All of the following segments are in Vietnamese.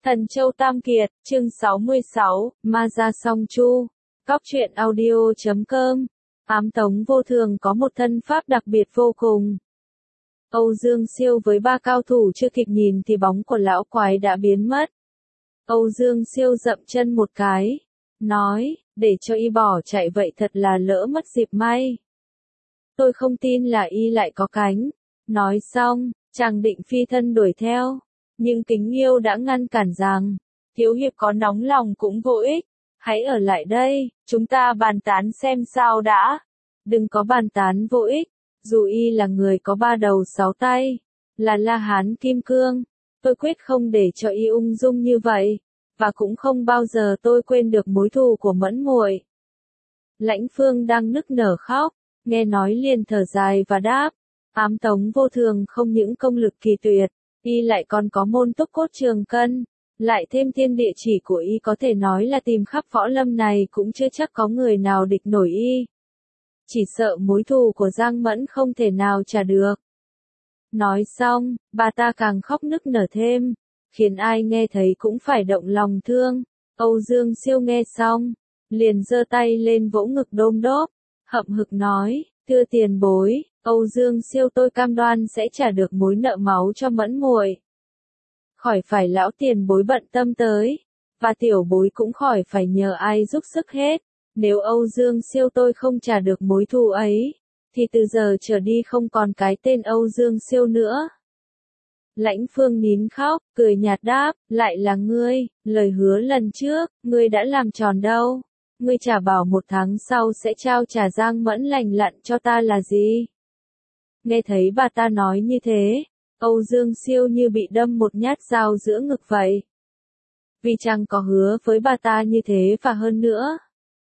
Thần Châu Tam Kiệt, chương 66, Ma Gia Song Chu. Cóc truyện audio.com. Ám Tống Vô Thường có một thân pháp đặc biệt vô cùng. Âu Dương Siêu với ba cao thủ chưa kịp nhìn thì bóng của lão quái đã biến mất. Âu Dương Siêu dậm chân một cái, nói, để cho y bỏ chạy vậy thật là lỡ mất dịp may. Tôi không tin là y lại có cánh. Nói xong, chàng định phi thân đuổi theo. Nhưng Kính Nghiêu đã ngăn cản rằng, thiếu hiệp có nóng lòng cũng vô ích, hãy ở lại đây, chúng ta bàn tán xem sao đã. Đừng có bàn tán vô ích, dù y là người có ba đầu sáu tay, là La Hán Kim Cương, tôi quyết không để cho y ung dung như vậy, và cũng không bao giờ tôi quên được mối thù của Mẫn muội. Lãnh Phương đang nức nở khóc, nghe nói liền thở dài và đáp, Ám Tống Vô Thường không những công lực kỳ tuyệt, y lại còn có môn túc cốt trường cân, lại thêm thiên địa chỉ của y có thể nói là tìm khắp võ lâm này cũng chưa chắc có người nào địch nổi y. Chỉ sợ mối thù của Giang Mẫn không thể nào trả được. Nói xong, bà ta càng khóc nức nở thêm, khiến ai nghe thấy cũng phải động lòng thương. Âu Dương Siêu nghe xong, liền giơ tay lên vỗ ngực đôm đốp, hậm hực nói, thưa tiền bối, Âu Dương Siêu tôi cam đoan sẽ trả được mối nợ máu cho Mẫn muội. Khỏi phải lão tiền bối bận tâm tới, và tiểu bối cũng khỏi phải nhờ ai giúp sức hết. Nếu Âu Dương Siêu tôi không trả được mối thù ấy, thì từ giờ trở đi không còn cái tên Âu Dương Siêu nữa. Lãnh Phương nín khóc, cười nhạt đáp, lại là ngươi, lời hứa lần trước, ngươi đã làm tròn đâu. Ngươi trả bảo 1 tháng sau sẽ trao trả Giang Mẫn lành lặn cho ta là gì? Nghe thấy bà ta nói như thế, Âu Dương Siêu như bị đâm một nhát dao giữa ngực vậy. Vì chàng có hứa với bà ta như thế và hơn nữa.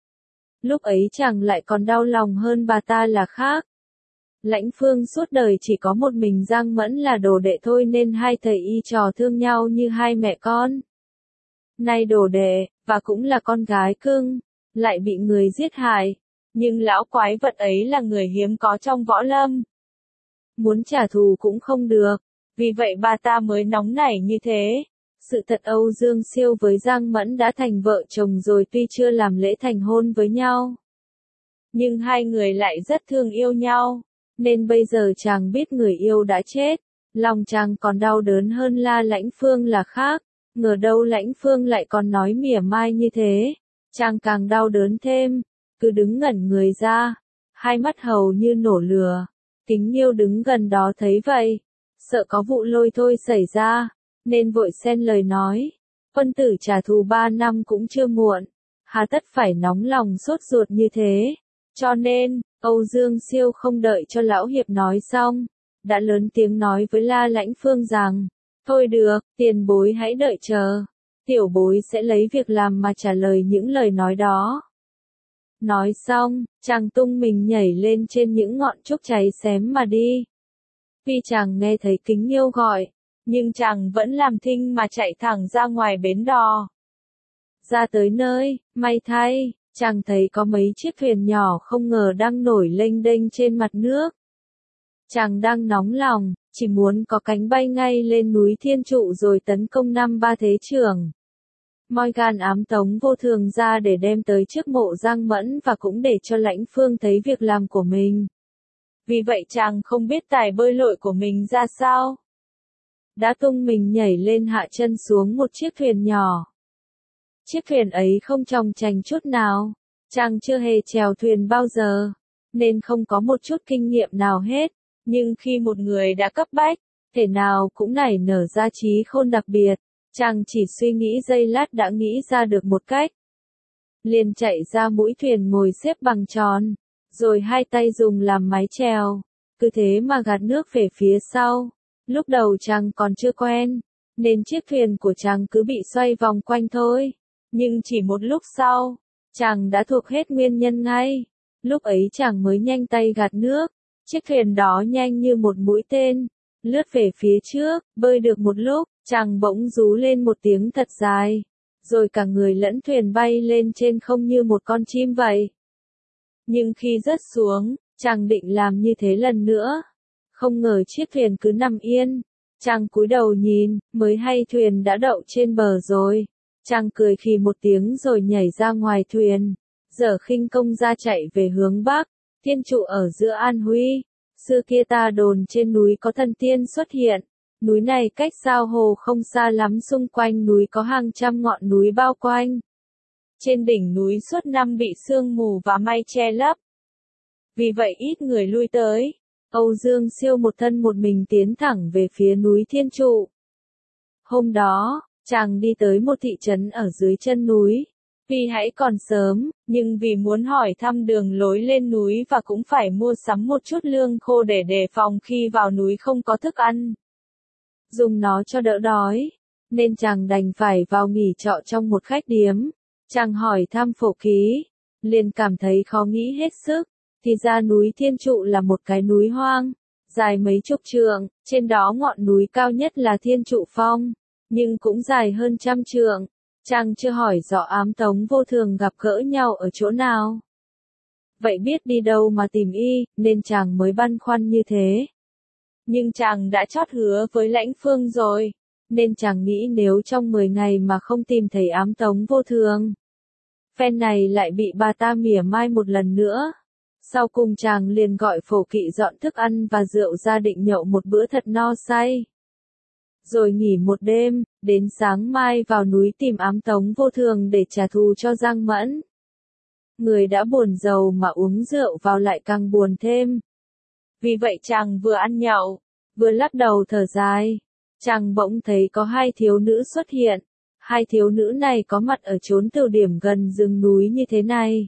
Lúc ấy chàng lại còn đau lòng hơn bà ta là khác. Lãnh Phương suốt đời chỉ có một mình Giang Mẫn là đồ đệ thôi nên hai thầy y trò thương nhau như hai mẹ con. Nay đồ đệ, và cũng là con gái cưng, lại bị người giết hại. Nhưng lão quái vật ấy là người hiếm có trong võ lâm. Muốn trả thù cũng không được, vì vậy bà ta mới nóng nảy như thế. Sự thật Âu Dương Siêu với Giang Mẫn đã thành vợ chồng rồi tuy chưa làm lễ thành hôn với nhau. Nhưng hai người lại rất thương yêu nhau, nên bây giờ chàng biết người yêu đã chết, lòng chàng còn đau đớn hơn La Lãnh Phương là khác, ngờ đâu Lãnh Phương lại còn nói mỉa mai như thế, chàng càng đau đớn thêm, cứ đứng ngẩn người ra, hai mắt hầu như nổ lửa. Kính Nghiêu đứng gần đó thấy vậy, sợ có vụ lôi thôi xảy ra, nên vội xen lời nói, quân tử trả thù 3 năm cũng chưa muộn, hà tất phải nóng lòng sốt ruột như thế. Cho nên, Âu Dương Siêu không đợi cho lão hiệp nói xong, đã lớn tiếng nói với La Lãnh Phương rằng, thôi được, tiền bối hãy đợi chờ, tiểu bối sẽ lấy việc làm mà trả lời những lời nói đó. Nói xong, chàng tung mình nhảy lên trên những ngọn trúc cháy xém mà đi. Tuy chàng nghe thấy Kính Nghiêu gọi, nhưng chàng vẫn làm thinh mà chạy thẳng ra ngoài bến đò. Ra tới nơi, may thay, chàng thấy có mấy chiếc thuyền nhỏ không ngờ đang nổi lênh đênh trên mặt nước. Chàng đang nóng lòng, chỉ muốn có cánh bay ngay lên núi Thiên Trụ rồi tấn công 5 thế trưởng. Moi gan Ám Tống Vô Thường ra để đem tới trước mộ Giang Mẫn và cũng để cho Lãnh Phương thấy việc làm của mình. Vì vậy chàng không biết tài bơi lội của mình ra sao. Đã tung mình nhảy lên hạ chân xuống một chiếc thuyền nhỏ. Chiếc thuyền ấy không chòng chành chút nào, chàng chưa hề chèo thuyền bao giờ, nên không có một chút kinh nghiệm nào hết, nhưng khi một người đã cấp bách, thể nào cũng nảy nở ra trí khôn đặc biệt, chàng chỉ suy nghĩ giây lát đã nghĩ ra được một cách. Liền chạy ra mũi thuyền ngồi xếp bằng tròn, rồi hai tay dùng làm mái chèo, cứ thế mà gạt nước về phía sau. Lúc đầu chàng còn chưa quen, nên chiếc thuyền của chàng cứ bị xoay vòng quanh thôi. Nhưng chỉ một lúc sau, chàng đã thuộc hết nguyên nhân ngay. Lúc ấy chàng mới nhanh tay gạt nước, chiếc thuyền đó nhanh như một mũi tên, lướt về phía trước, bơi được một lúc, chàng bỗng rú lên một tiếng thật dài, rồi cả người lẫn thuyền bay lên trên không như một con chim vậy. Nhưng khi rớt xuống, chàng định làm như thế lần nữa, không ngờ chiếc thuyền cứ nằm yên, Chàng cúi đầu nhìn, mới hay thuyền đã đậu trên bờ rồi. Chàng cười khì một tiếng rồi nhảy ra ngoài thuyền. Giờ khinh công ra chạy về hướng bắc, thiên trụ ở giữa An Huy. Xưa kia ta đồn trên núi có thần tiên xuất hiện. Núi này cách sao hồ không xa lắm, xung quanh núi có hàng trăm ngọn núi bao quanh. Trên đỉnh núi suốt năm bị sương mù và mây che lấp. Vì vậy ít người lui tới. Âu Dương Siêu một thân một mình tiến thẳng về phía núi Thiên Trụ. Hôm đó, chàng đi tới một thị trấn ở dưới chân núi. Vì hãy còn sớm, nhưng vì muốn hỏi thăm đường lối lên núi và cũng phải mua sắm một chút lương khô để đề phòng khi vào núi không có thức ăn. Dùng nó cho đỡ đói, nên chàng đành phải vào nghỉ trọ trong một khách điếm. Chàng hỏi thăm Phổ Ký, liền cảm thấy khó nghĩ hết sức. Thì ra núi Thiên Trụ là một cái núi hoang, dài mấy chục trượng, trên đó ngọn núi cao nhất là Thiên Trụ Phong, nhưng cũng dài hơn 100 trượng. Chàng chưa hỏi rõ Ám Tống Vô Thường gặp gỡ nhau ở chỗ nào. Vậy biết đi đâu mà tìm y, nên chàng mới băn khoăn như thế. Nhưng chàng đã chót hứa với Lãnh Phương rồi, nên chàng nghĩ nếu trong 10 ngày mà không tìm thấy Ám Tống Vô Thường, phen này lại bị bà ta mỉa mai một lần nữa. Sau cùng chàng liền gọi Phổ Kỵ dọn thức ăn và rượu ra định nhậu một bữa thật no say. Rồi nghỉ một đêm, đến sáng mai vào núi tìm Ám Tống Vô Thường để trả thù cho Giang Mẫn. Người đã buồn giàu mà uống rượu vào lại càng buồn thêm. Vì vậy chàng vừa ăn nhậu, vừa lắc đầu thở dài. Chàng bỗng thấy có hai thiếu nữ xuất hiện. Hai thiếu nữ này có mặt ở chốn tiểu điểm gần rừng núi như thế này.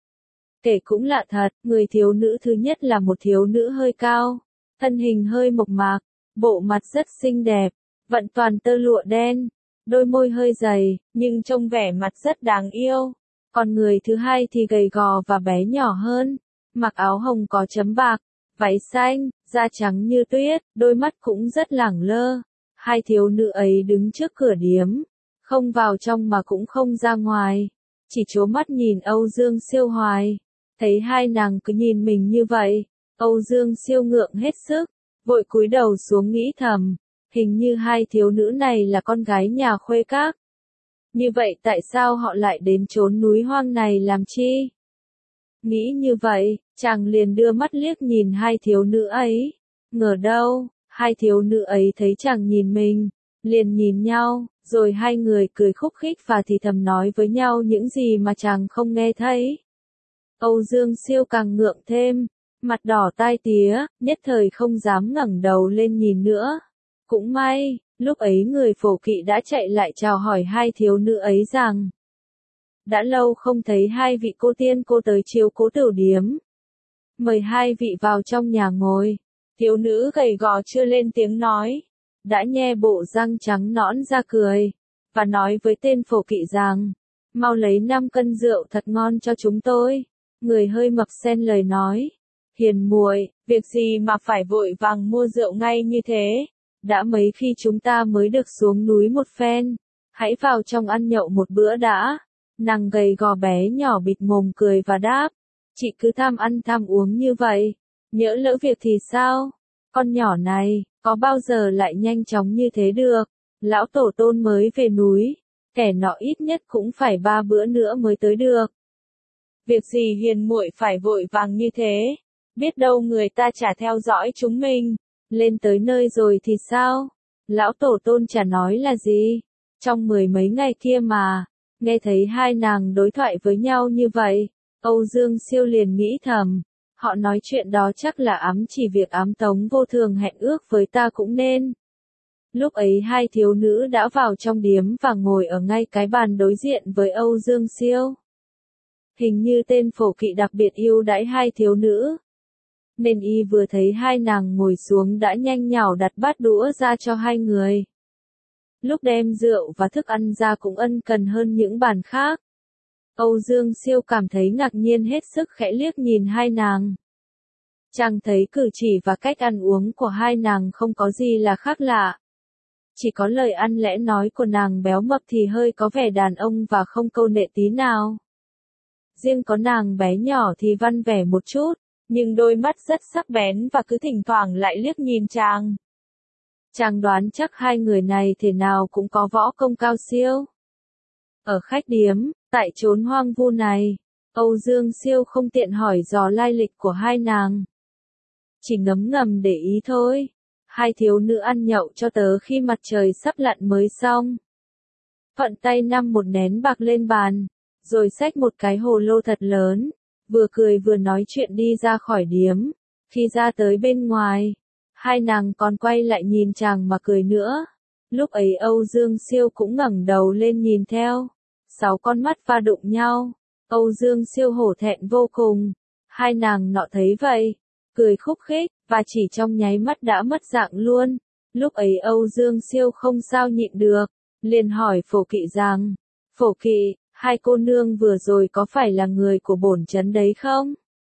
Kể cũng lạ thật, người thiếu nữ thứ nhất là một thiếu nữ hơi cao, thân hình hơi mộc mạc, bộ mặt rất xinh đẹp, vận toàn tơ lụa đen, đôi môi hơi dày, nhưng trông vẻ mặt rất đáng yêu. Còn người thứ hai thì gầy gò và bé nhỏ hơn, mặc áo hồng có chấm bạc, váy xanh, da trắng như tuyết, đôi mắt cũng rất lẳng lơ. Hai thiếu nữ ấy đứng trước cửa điếm, không vào trong mà cũng không ra ngoài, chỉ trố mắt nhìn Âu Dương Siêu hoài. Thấy hai nàng cứ nhìn mình như vậy, Âu Dương Siêu ngượng hết sức, vội cúi đầu xuống nghĩ thầm, hình như hai thiếu nữ này là con gái nhà khuê các. Như vậy tại sao họ lại đến chốn núi hoang này làm chi? Nghĩ như vậy, chàng liền đưa mắt liếc nhìn hai thiếu nữ ấy. Ngờ đâu, hai thiếu nữ ấy thấy chàng nhìn mình, liền nhìn nhau, rồi hai người cười khúc khích và thì thầm nói với nhau những gì mà chàng không nghe thấy. Âu Dương Siêu càng ngượng thêm, mặt đỏ tai tía, nhất thời không dám ngẩng đầu lên nhìn nữa. Cũng may, lúc ấy người Phổ Kỵ đã chạy lại chào hỏi hai thiếu nữ ấy rằng đã lâu không thấy hai vị cô tiên cô tới chiếu cố tiểu điếm. Mời hai vị vào trong nhà ngồi. Thiếu nữ gầy gò chưa lên tiếng nói, đã nhe bộ răng trắng nõn ra cười, và nói với tên Phổ Kỵ rằng, mau lấy 5 cân rượu thật ngon cho chúng tôi. Người hơi mập xen lời nói, hiền muội, việc gì mà phải vội vàng mua rượu ngay như thế, đã mấy khi chúng ta mới được xuống núi một phen, hãy vào trong ăn nhậu một bữa đã. Nàng gầy gò bé nhỏ bịt mồm cười và đáp, chị cứ tham ăn tham uống như vậy, nhỡ lỡ việc thì sao? Con nhỏ này, có bao giờ lại nhanh chóng như thế được? Lão tổ tôn mới về núi, kẻ nọ ít nhất cũng phải 3 bữa nữa mới tới được. Việc gì hiền muội phải vội vàng như thế? Biết đâu người ta chả theo dõi chúng mình. Lên tới nơi rồi thì sao? Lão tổ tôn chả nói là gì? Trong 10 mấy ngày kia mà, nghe thấy hai nàng đối thoại với nhau như vậy, Âu Dương Siêu liền nghĩ thầm, họ nói chuyện đó chắc là ám chỉ việc Ám Tống Vô Thường hẹn ước với ta cũng nên. Lúc ấy hai thiếu nữ đã vào trong điếm và ngồi ở ngay cái bàn đối diện với Âu Dương Siêu. Hình như tên Phổ Kỵ đặc biệt yêu đãi hai thiếu nữ, nên y vừa thấy hai nàng ngồi xuống đã nhanh nhảu đặt bát đũa ra cho hai người. Lúc đem rượu và thức ăn ra cũng ân cần hơn những bàn khác. Âu Dương Siêu cảm thấy ngạc nhiên hết sức khẽ liếc nhìn hai nàng. Chàng thấy cử chỉ và cách ăn uống của hai nàng không có gì là khác lạ. Chỉ có lời ăn lẽ nói của nàng béo mập thì hơi có vẻ đàn ông và không câu nệ tí nào. Riêng có nàng bé nhỏ thì văn vẻ một chút, nhưng đôi mắt rất sắc bén và cứ thỉnh thoảng lại liếc nhìn chàng. Chàng đoán chắc hai người này thể nào cũng có võ công cao siêu. Ở khách điếm, tại chốn hoang vu này, Âu Dương Siêu không tiện hỏi dò lai lịch của hai nàng. Chỉ ngấm ngầm để ý thôi. Hai thiếu nữ ăn nhậu cho tớ khi mặt trời sắp lặn mới xong. Thuận tay năm một nén bạc lên bàn, rồi xách một cái hồ lô thật lớn, vừa cười vừa nói chuyện đi ra khỏi điếm. Khi ra tới bên ngoài, hai nàng còn quay lại nhìn chàng mà cười nữa. Lúc ấy Âu Dương Siêu cũng ngẩng đầu lên nhìn theo. 6 con mắt va đụng nhau. Âu Dương Siêu hổ thẹn vô cùng. Hai nàng nọ thấy vậy, cười khúc khích, và chỉ trong nháy mắt đã mất dạng luôn. Lúc ấy Âu Dương Siêu không sao nhịn được, liền hỏi Phổ Kỵ rằng, Phổ Kỵ, hai cô nương vừa rồi có phải là người của bổn trấn đấy không?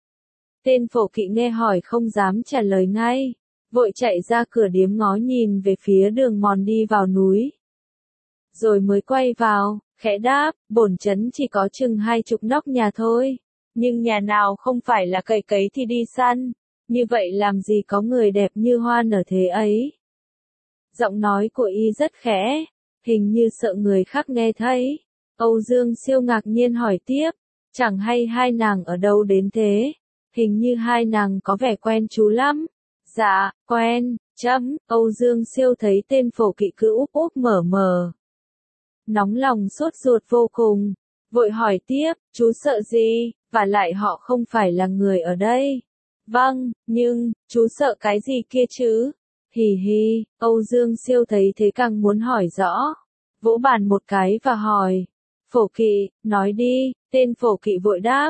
Tên Phổ Kỵ nghe hỏi không dám trả lời ngay, vội chạy ra cửa điếm ngó nhìn về phía đường mòn đi vào núi. Rồi mới quay vào, khẽ đáp, bổn trấn chỉ có chừng 20 nóc nhà thôi, nhưng nhà nào không phải là cày cấy thì đi săn, như vậy làm gì có người đẹp như hoa nở thế ấy. Giọng nói của y rất khẽ, hình như sợ người khác nghe thấy. Âu Dương Siêu ngạc nhiên hỏi tiếp, chẳng hay hai nàng ở đâu đến thế, hình như hai nàng có vẻ quen chú lắm. Dạ, quen, Âu Dương Siêu thấy tên Phổ Kỵ cứ úp úp mở mở. Nóng lòng sốt ruột vô cùng, vội hỏi tiếp, chú sợ gì, và lại họ không phải là người ở đây. Vâng, nhưng, chú sợ cái gì kia chứ? Hì hì, Âu Dương Siêu thấy thế càng muốn hỏi rõ. Vỗ bàn một cái và hỏi, Phổ Kỵ, nói đi, tên Phổ Kỵ vội đáp.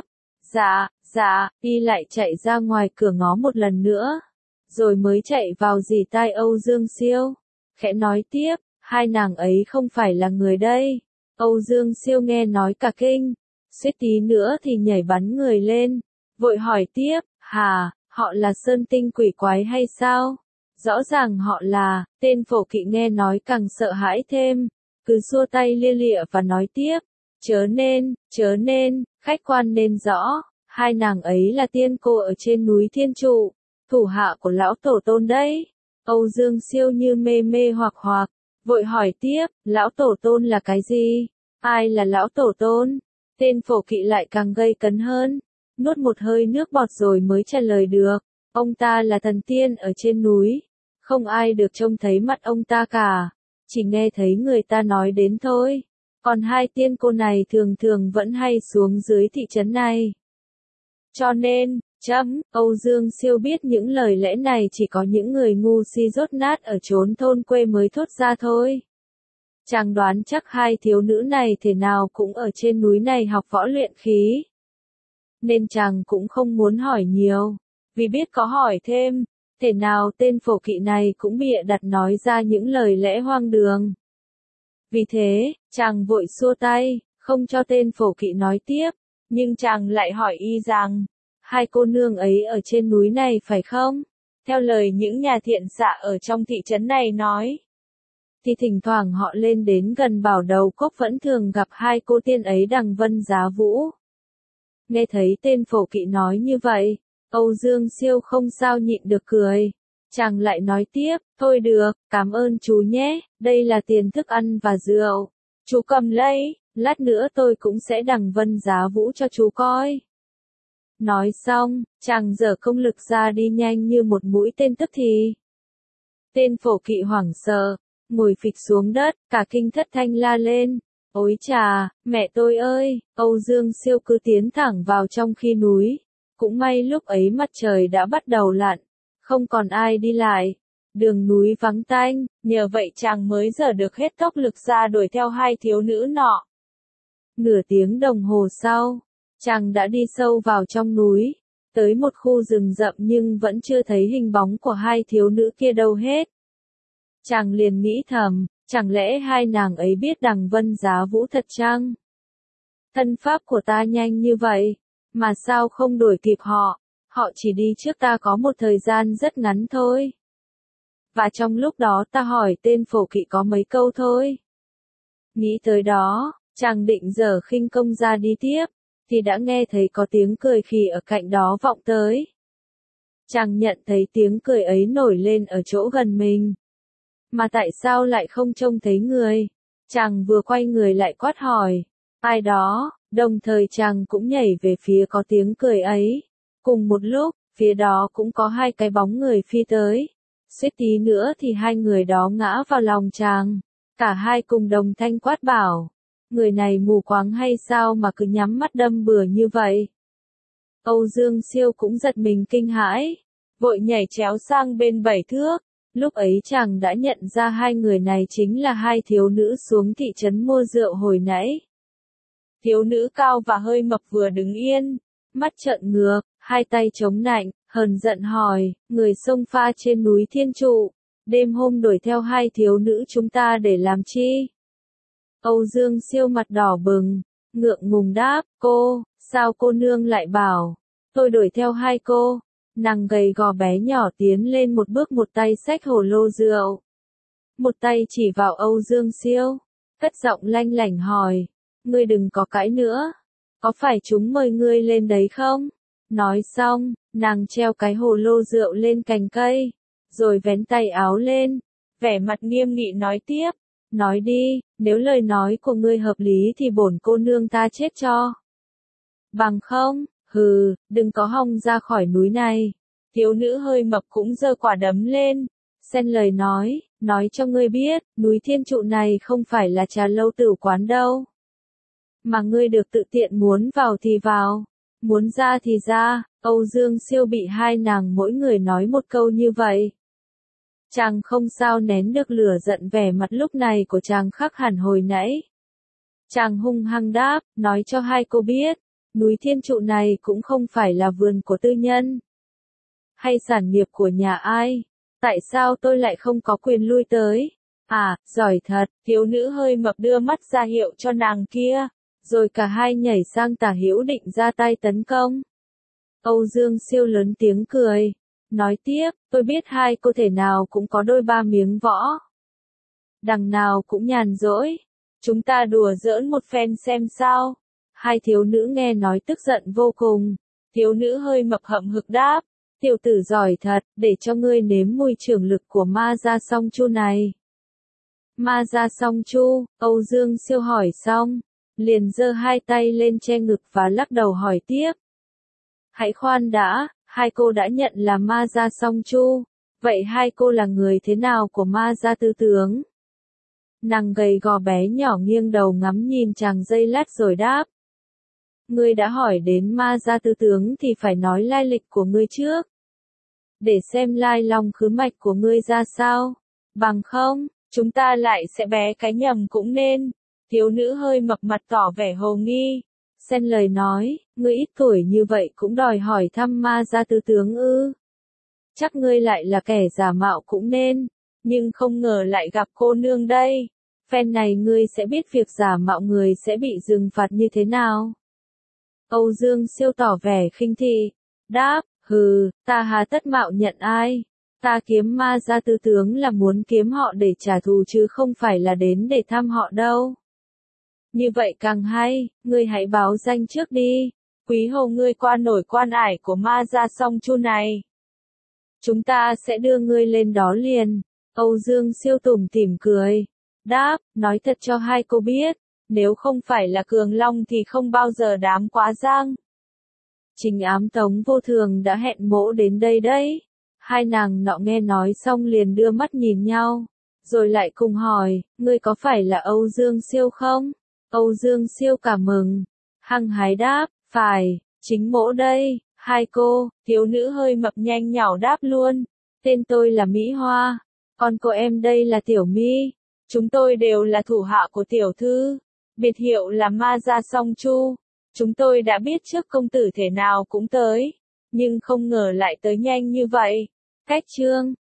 Dạ, y lại chạy ra ngoài cửa ngó một lần nữa, rồi mới chạy vào rì tai Âu Dương Siêu, khẽ nói tiếp, hai nàng ấy không phải là người đây. Âu Dương Siêu nghe nói cả kinh, suýt tí nữa thì nhảy bắn người lên, vội hỏi tiếp, hả, họ là sơn tinh quỷ quái hay sao? Rõ ràng họ là, tên Phổ Kỵ nghe nói càng sợ hãi thêm, cứ xua tay lia lịa và nói tiếp, chớ nên, khách quan nên rõ, hai nàng ấy là tiên cô ở trên núi Thiên Trụ, thủ hạ của lão tổ tôn đấy. Âu Dương Siêu như mê mê hoặc, vội hỏi tiếp, lão tổ tôn là cái gì? Ai là lão tổ tôn? Tên Phổ Kỵ lại càng gây cấn hơn, nuốt một hơi nước bọt rồi mới trả lời được, ông ta là thần tiên ở trên núi, không ai được trông thấy mặt ông ta cả, chỉ nghe thấy người ta nói đến thôi. Còn hai tiên cô này thường thường vẫn hay xuống dưới thị trấn này. Cho nên, Âu Dương Siêu biết những lời lẽ này chỉ có những người ngu si dốt nát ở chốn thôn quê mới thốt ra thôi. Chàng đoán chắc hai thiếu nữ này thể nào cũng ở trên núi này học võ luyện khí. Nên chàng cũng không muốn hỏi nhiều, vì biết có hỏi thêm, thể nào tên Phổ Kỵ này cũng bịa đặt nói ra những lời lẽ hoang đường. Vì thế, chàng vội xua tay, không cho tên Phổ Kỵ nói tiếp, nhưng chàng lại hỏi y rằng, hai cô nương ấy ở trên núi này phải không? Theo lời những nhà thiện xạ ở trong thị trấn này nói, thì thỉnh thoảng họ lên đến gần Bảo Đầu Cốc vẫn thường gặp hai cô tiên ấy đằng Vân Giá Vũ. Nghe thấy tên Phổ Kỵ nói như vậy, Âu Dương Siêu không sao nhịn được cười. Chàng lại nói tiếp, thôi được, cảm ơn chú nhé, đây là tiền thức ăn và rượu. Chú cầm lấy, lát nữa tôi cũng sẽ đằng Vân Giá Vũ cho chú coi. Nói xong, chàng giở công lực ra đi nhanh như một mũi tên tức thì. Tên Phổ Kỵ hoảng sợ, ngồi phịch xuống đất, cả kinh thất thanh la lên. Ôi chà, mẹ tôi ơi, Âu Dương Siêu cứ tiến thẳng vào trong khi núi. Cũng may lúc ấy mặt trời đã bắt đầu lặn, không còn ai đi lại. Đường núi vắng tanh, nhờ vậy chàng mới dở được hết tốc lực ra đuổi theo hai thiếu nữ nọ. Nửa tiếng đồng hồ sau, chàng đã đi sâu vào trong núi, tới một khu rừng rậm nhưng vẫn chưa thấy hình bóng của hai thiếu nữ kia đâu hết. Chàng liền nghĩ thầm, chẳng lẽ hai nàng ấy biết đằng Vân Giá Vũ thật chăng? Thân pháp của ta nhanh như vậy, mà sao không đuổi kịp họ, họ chỉ đi trước ta có một thời gian rất ngắn thôi. Và trong lúc đó ta hỏi tên Phổ Kỵ có mấy câu thôi. Nghĩ tới đó, chàng định giở khinh công ra đi tiếp, thì đã nghe thấy có tiếng cười khì ở cạnh đó vọng tới. Chàng nhận thấy tiếng cười ấy nổi lên ở chỗ gần mình. Mà tại sao lại không trông thấy người? Chàng vừa quay người lại quát hỏi. Ai đó, đồng thời chàng cũng nhảy về phía có tiếng cười ấy. Cùng một lúc, phía đó cũng có hai cái bóng người phi tới. Suýt tí nữa thì hai người đó ngã vào lòng chàng. Cả hai cùng đồng thanh quát bảo. Người này mù quáng hay sao mà cứ nhắm mắt đâm bừa như vậy? Âu Dương Siêu cũng giật mình kinh hãi, vội nhảy chéo sang bên 7 thước. Lúc ấy chàng đã nhận ra hai người này chính là hai thiếu nữ xuống thị trấn mua rượu hồi nãy. Thiếu nữ cao và hơi mập vừa đứng yên, mắt trợn ngược, hai tay chống nạnh, hờn giận hỏi, người xông pha trên núi Thiên Trụ, đêm hôm đuổi theo hai thiếu nữ chúng ta để làm chi? Âu Dương Siêu mặt đỏ bừng, ngượng ngùng đáp, cô, sao cô nương lại bảo, tôi đuổi theo hai cô. Nàng gầy gò bé nhỏ tiến lên một bước, một tay xách hồ lô rượu, một tay chỉ vào Âu Dương Siêu, cất giọng lanh lảnh hỏi, ngươi đừng có cãi nữa, có phải chúng mời ngươi lên đấy không? Nói xong, nàng treo cái hồ lô rượu lên cành cây, rồi vén tay áo lên, vẻ mặt nghiêm nghị nói tiếp, nói đi, nếu lời nói của ngươi hợp lý thì bổn cô nương ta chết cho. Bằng không, hừ, đừng có hòng ra khỏi núi này. Thiếu nữ hơi mập cũng giơ quả đấm lên, xen lời nói cho ngươi biết, núi Thiên Trụ này không phải là trà lâu tửu quán đâu. Mà ngươi được tự tiện muốn vào thì vào, muốn ra thì ra. Âu Dương Siêu bị hai nàng mỗi người nói một câu như vậy. Chàng không sao nén được lửa giận, vẻ mặt lúc này của chàng khác hẳn hồi nãy. Chàng hung hăng đáp, nói cho hai cô biết, núi Thiên Trụ này cũng không phải là vườn của tư nhân, hay sản nghiệp của nhà ai. Tại sao tôi lại không có quyền lui tới? À, giỏi thật, thiếu nữ hơi mập đưa mắt ra hiệu cho nàng kia, rồi cả hai nhảy sang tả hữu định ra tay tấn công. Âu Dương Siêu lớn tiếng cười, nói tiếp, tôi biết hai cô thể nào cũng có đôi ba miếng võ, đằng nào cũng nhàn rỗi, chúng ta đùa giỡn một phen xem sao. Hai thiếu nữ nghe nói tức giận vô cùng, thiếu nữ hơi mập hậm hực đáp, tiểu tử giỏi thật, để cho ngươi nếm mùi trưởng lực của ma gia song chu này. Ma gia song chu, Âu Dương Siêu hỏi xong, liền giơ hai tay lên che ngực và lắc đầu hỏi tiếp. Hãy khoan đã, hai cô đã nhận là ma gia song chu, vậy hai cô là người thế nào của ma gia tư tướng? Nàng gầy gò bé nhỏ nghiêng đầu ngắm nhìn chàng giây lát rồi đáp. Ngươi đã hỏi đến ma gia tư tướng thì phải nói lai lịch của ngươi trước, để xem lai long khứ mạch của ngươi ra sao, bằng không, chúng ta lại sẽ bé cái nhầm cũng nên. Thiếu nữ hơi mập mặt tỏ vẻ hồ nghi, xen lời nói, ngươi ít tuổi như vậy cũng đòi hỏi thăm ma gia tư tướng ư? Chắc ngươi lại là kẻ giả mạo cũng nên, nhưng không ngờ lại gặp cô nương đây. Phen này ngươi sẽ biết việc giả mạo người sẽ bị trừng phạt như thế nào. Âu Dương Siêu tỏ vẻ khinh thị, đáp, hừ, ta hà tất mạo nhận ai, ta kiếm ma gia tư tướng là muốn kiếm họ để trả thù chứ không phải là đến để thăm họ đâu. Như vậy càng hay, ngươi hãy báo danh trước đi, quý hầu ngươi qua nổi quan ải của ma gia song chu này. Chúng ta sẽ đưa ngươi lên đó liền. Âu Dương Siêu tủm tỉm cười, đáp, nói thật cho hai cô biết, nếu không phải là Cường Long thì không bao giờ đám Quá Giang Trình Ám Tống Vô Thường đã hẹn mỗ đến đây đấy. Hai nàng nọ nghe nói xong liền đưa mắt nhìn nhau, rồi lại cùng hỏi, ngươi có phải là Âu Dương Siêu không? Âu Dương Siêu cảm mừng, hăng hái đáp, phải, chính mỗ đây. Hai cô, thiếu nữ hơi mập nhanh nhảu đáp luôn, tên tôi là Mỹ Hoa, còn cô em đây là Tiểu Mi, chúng tôi đều là thủ hạ của tiểu thư, biệt hiệu là ma gia song chu. Chúng tôi đã biết trước công tử thể nào cũng tới, nhưng không ngờ lại tới nhanh như vậy. Cách chương